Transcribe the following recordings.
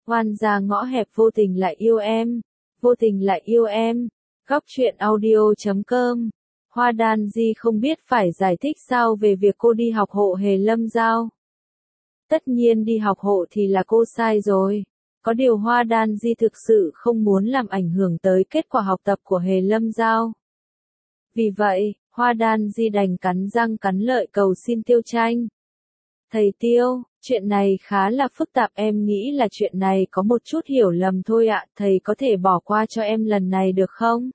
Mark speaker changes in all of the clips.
Speaker 1: Oan gia ngõ hẹp vô tình lại yêu em, vô tình lại yêu em. Góc truyện audio.com. Hoa Đan Di không biết phải giải thích sao về việc cô đi học hộ Hề Lâm Giao. Tất nhiên đi học hộ thì là cô sai rồi. Có điều Hoa Đan Di thực sự không muốn làm ảnh hưởng tới kết quả học tập của Hề Lâm Giao. Vì vậy, Hoa Đan Di đành cắn răng cắn lợi cầu xin Tiêu Tranh. Thầy Tiêu, chuyện này khá là phức tạp, em nghĩ là chuyện này có một chút hiểu lầm thôi ạ, thầy có thể bỏ qua cho em lần này được không?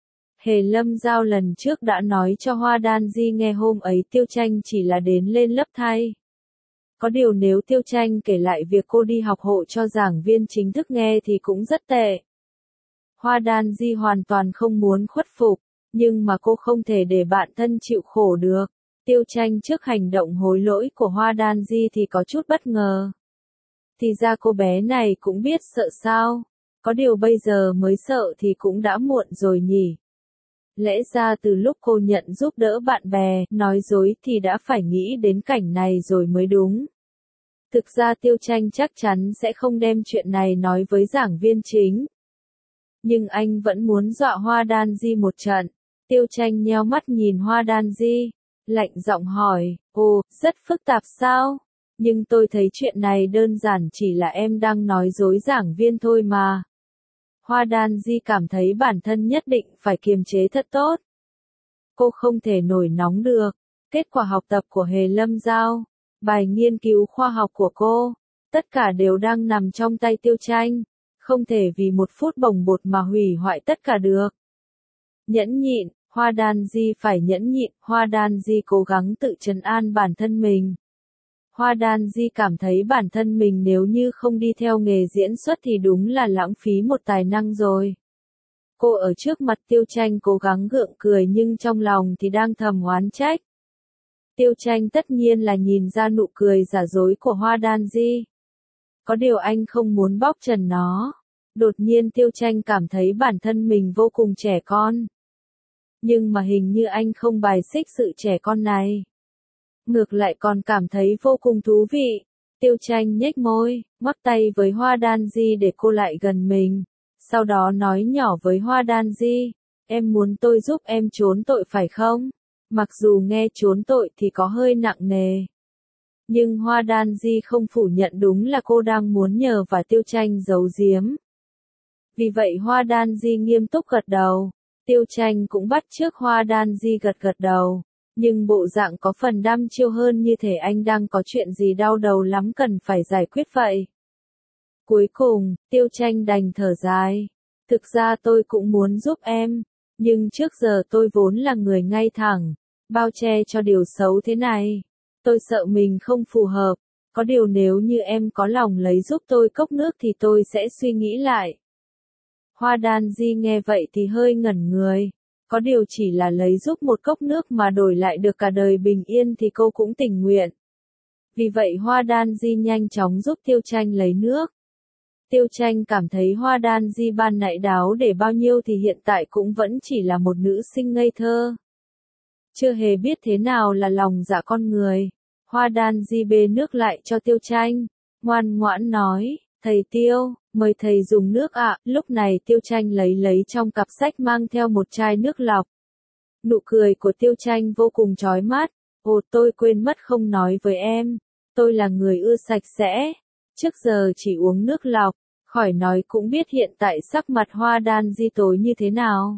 Speaker 1: Hề Lâm Giao lần trước đã nói cho Hoa Đan Di nghe hôm ấy Tiêu Tranh chỉ là đến lên lớp thay. Có điều nếu Tiêu Tranh kể lại việc cô đi học hộ cho giảng viên chính thức nghe thì cũng rất tệ. Hoa Đan Di hoàn toàn không muốn khuất phục, nhưng mà cô không thể để bạn thân chịu khổ được. Tiêu Tranh trước hành động hối lỗi của Hoa Đan Di thì có chút bất ngờ. Thì ra cô bé này cũng biết sợ sao? Có điều bây giờ mới sợ thì cũng đã muộn rồi nhỉ. Lẽ ra từ lúc cô nhận giúp đỡ bạn bè, nói dối thì đã phải nghĩ đến cảnh này rồi mới đúng. Thực ra Tiêu Tranh chắc chắn sẽ không đem chuyện này nói với giảng viên chính. Nhưng anh vẫn muốn dọa Hoa Đan Di một trận. Tiêu Tranh nheo mắt nhìn Hoa Đan Di, lạnh giọng hỏi, ồ, rất phức tạp sao? Nhưng tôi thấy chuyện này đơn giản chỉ là em đang nói dối giảng viên thôi mà. Hoa Đan Di cảm thấy bản thân nhất định phải kiềm chế thật tốt. Cô không thể nổi nóng được. Kết quả học tập của Hề Lâm Giao, bài nghiên cứu khoa học của cô, tất cả đều đang nằm trong tay Tiêu Tranh. Không thể vì một phút bồng bột mà hủy hoại tất cả được. Nhẫn nhịn, Hoa Đan Di phải nhẫn nhịn, Hoa Đan Di cố gắng tự trấn an bản thân mình. Hoa Đan Di cảm thấy bản thân mình nếu như không đi theo nghề diễn xuất thì đúng là lãng phí một tài năng rồi. Cô ở trước mặt Tiêu Tranh cố gắng gượng cười nhưng trong lòng thì đang thầm oán trách. Tiêu Tranh tất nhiên là nhìn ra nụ cười giả dối của Hoa Đan Di. Có điều anh không muốn bóc trần nó. Đột nhiên Tiêu Tranh cảm thấy bản thân mình vô cùng trẻ con. Nhưng mà hình như anh không bài xích sự trẻ con này. Ngược lại còn cảm thấy vô cùng thú vị. Tiêu Tranh nhếch môi, ngoắc tay với Hoa Đan Di để cô lại gần mình. Sau đó nói nhỏ với Hoa Đan Di, em muốn tôi giúp em trốn tội phải không? Mặc dù nghe trốn tội thì có hơi nặng nề. Nhưng Hoa Đan Di không phủ nhận đúng là cô đang muốn nhờ và Tiêu Tranh giấu giếm. Vì vậy Hoa Đan Di nghiêm túc gật đầu. Tiêu Tranh cũng bắt chước Hoa Đan Di gật đầu. Nhưng bộ dạng có phần đăm chiêu hơn như thể anh đang có chuyện gì đau đầu lắm cần phải giải quyết vậy. Cuối cùng, Tiêu Tranh đành thở dài. Thực ra tôi cũng muốn giúp em. Nhưng trước giờ tôi vốn là người ngay thẳng. Bao che cho điều xấu thế này. Tôi sợ mình không phù hợp. Có điều nếu như em có lòng lấy giúp tôi cốc nước thì tôi sẽ suy nghĩ lại. Hoa Đan Di nghe vậy thì hơi ngẩn người. Có điều chỉ là lấy giúp một cốc nước mà đổi lại được cả đời bình yên thì cô cũng tình nguyện. Vì vậy Hoa Đan Di nhanh chóng giúp Tiêu Tranh lấy nước. Tiêu Tranh cảm thấy Hoa Đan Di ban nãy đáo để bao nhiêu thì hiện tại cũng vẫn chỉ là một nữ sinh ngây thơ. Chưa hề biết thế nào là lòng dạ con người. Hoa Đan Di bê nước lại cho Tiêu Tranh, ngoan ngoãn nói, thầy Tiêu, mời thầy dùng nước ạ. Lúc này Tiêu Tranh lấy trong cặp sách mang theo một chai nước lọc. Nụ cười của Tiêu Tranh vô cùng chói mắt. Ồ, tôi quên mất không nói với em. Tôi là người ưa sạch sẽ. Trước giờ chỉ uống nước lọc. Khỏi nói cũng biết hiện tại sắc mặt Hoa Đan Di tối như thế nào.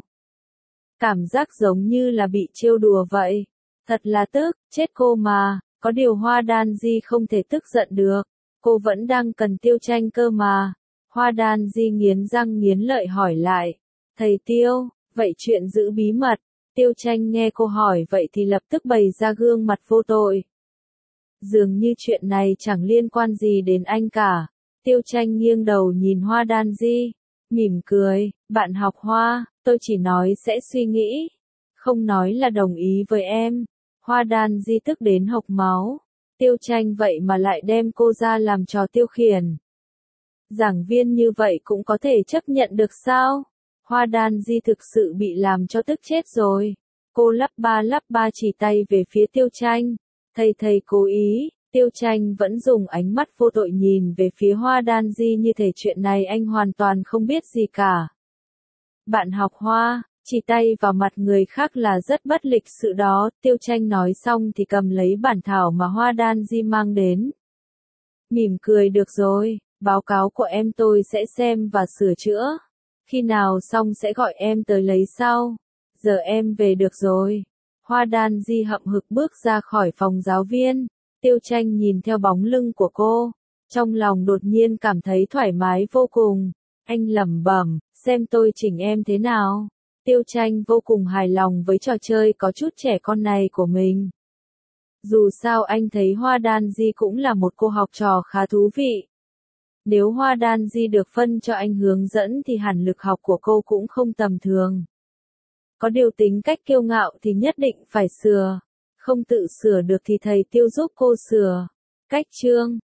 Speaker 1: Cảm giác giống như là bị trêu đùa vậy. Thật là tức, chết cô mà. Có điều Hoa Đan Di không thể tức giận được. Cô vẫn đang cần Tiêu Tranh cơ mà. Hoa Đan Di nghiến răng nghiến lợi hỏi lại. Thầy Tiêu, vậy chuyện giữ bí mật. Tiêu Tranh nghe cô hỏi vậy thì lập tức bày ra gương mặt vô tội. Dường như chuyện này chẳng liên quan gì đến anh cả. Tiêu Tranh nghiêng đầu nhìn Hoa Đan Di, mỉm cười, bạn học Hoa, tôi chỉ nói sẽ suy nghĩ. Không nói là đồng ý với em. Hoa Đan Di tức đến hộc máu. Tiêu Tranh vậy mà lại đem cô ra làm trò tiêu khiển. Giảng viên như vậy cũng có thể chấp nhận được sao? Hoa Đan Di thực sự bị làm cho tức chết rồi. Cô lắp ba chỉ tay về phía Tiêu Tranh. Thầy cố ý. Tiêu Tranh vẫn dùng ánh mắt vô tội nhìn về phía Hoa Đan Di như thể chuyện này anh hoàn toàn không biết gì cả. Bạn học Hoa, chỉ tay vào mặt người khác là rất bất lịch sự đó, Tiêu Tranh nói xong thì cầm lấy bản thảo mà Hoa Đan Di mang đến. Mỉm cười được rồi, báo cáo của em tôi sẽ xem và sửa chữa. Khi nào xong sẽ gọi em tới lấy sau. Giờ em về được rồi. Hoa Đan Di hậm hực bước ra khỏi phòng giáo viên. Tiêu Tranh nhìn theo bóng lưng của cô. Trong lòng đột nhiên cảm thấy thoải mái vô cùng. Anh lẩm bẩm, xem tôi chỉnh em thế nào. Tiêu Tranh vô cùng hài lòng với trò chơi có chút trẻ con này của mình. Dù sao anh thấy Hoa Đan Di cũng là một cô học trò khá thú vị. Nếu Hoa Đan Di được phân cho anh hướng dẫn thì hẳn lực học của cô cũng không tầm thường. Có điều tính cách kiêu ngạo thì nhất định phải sửa. Không tự sửa được thì thầy Tiêu giúp cô sửa. Cách chương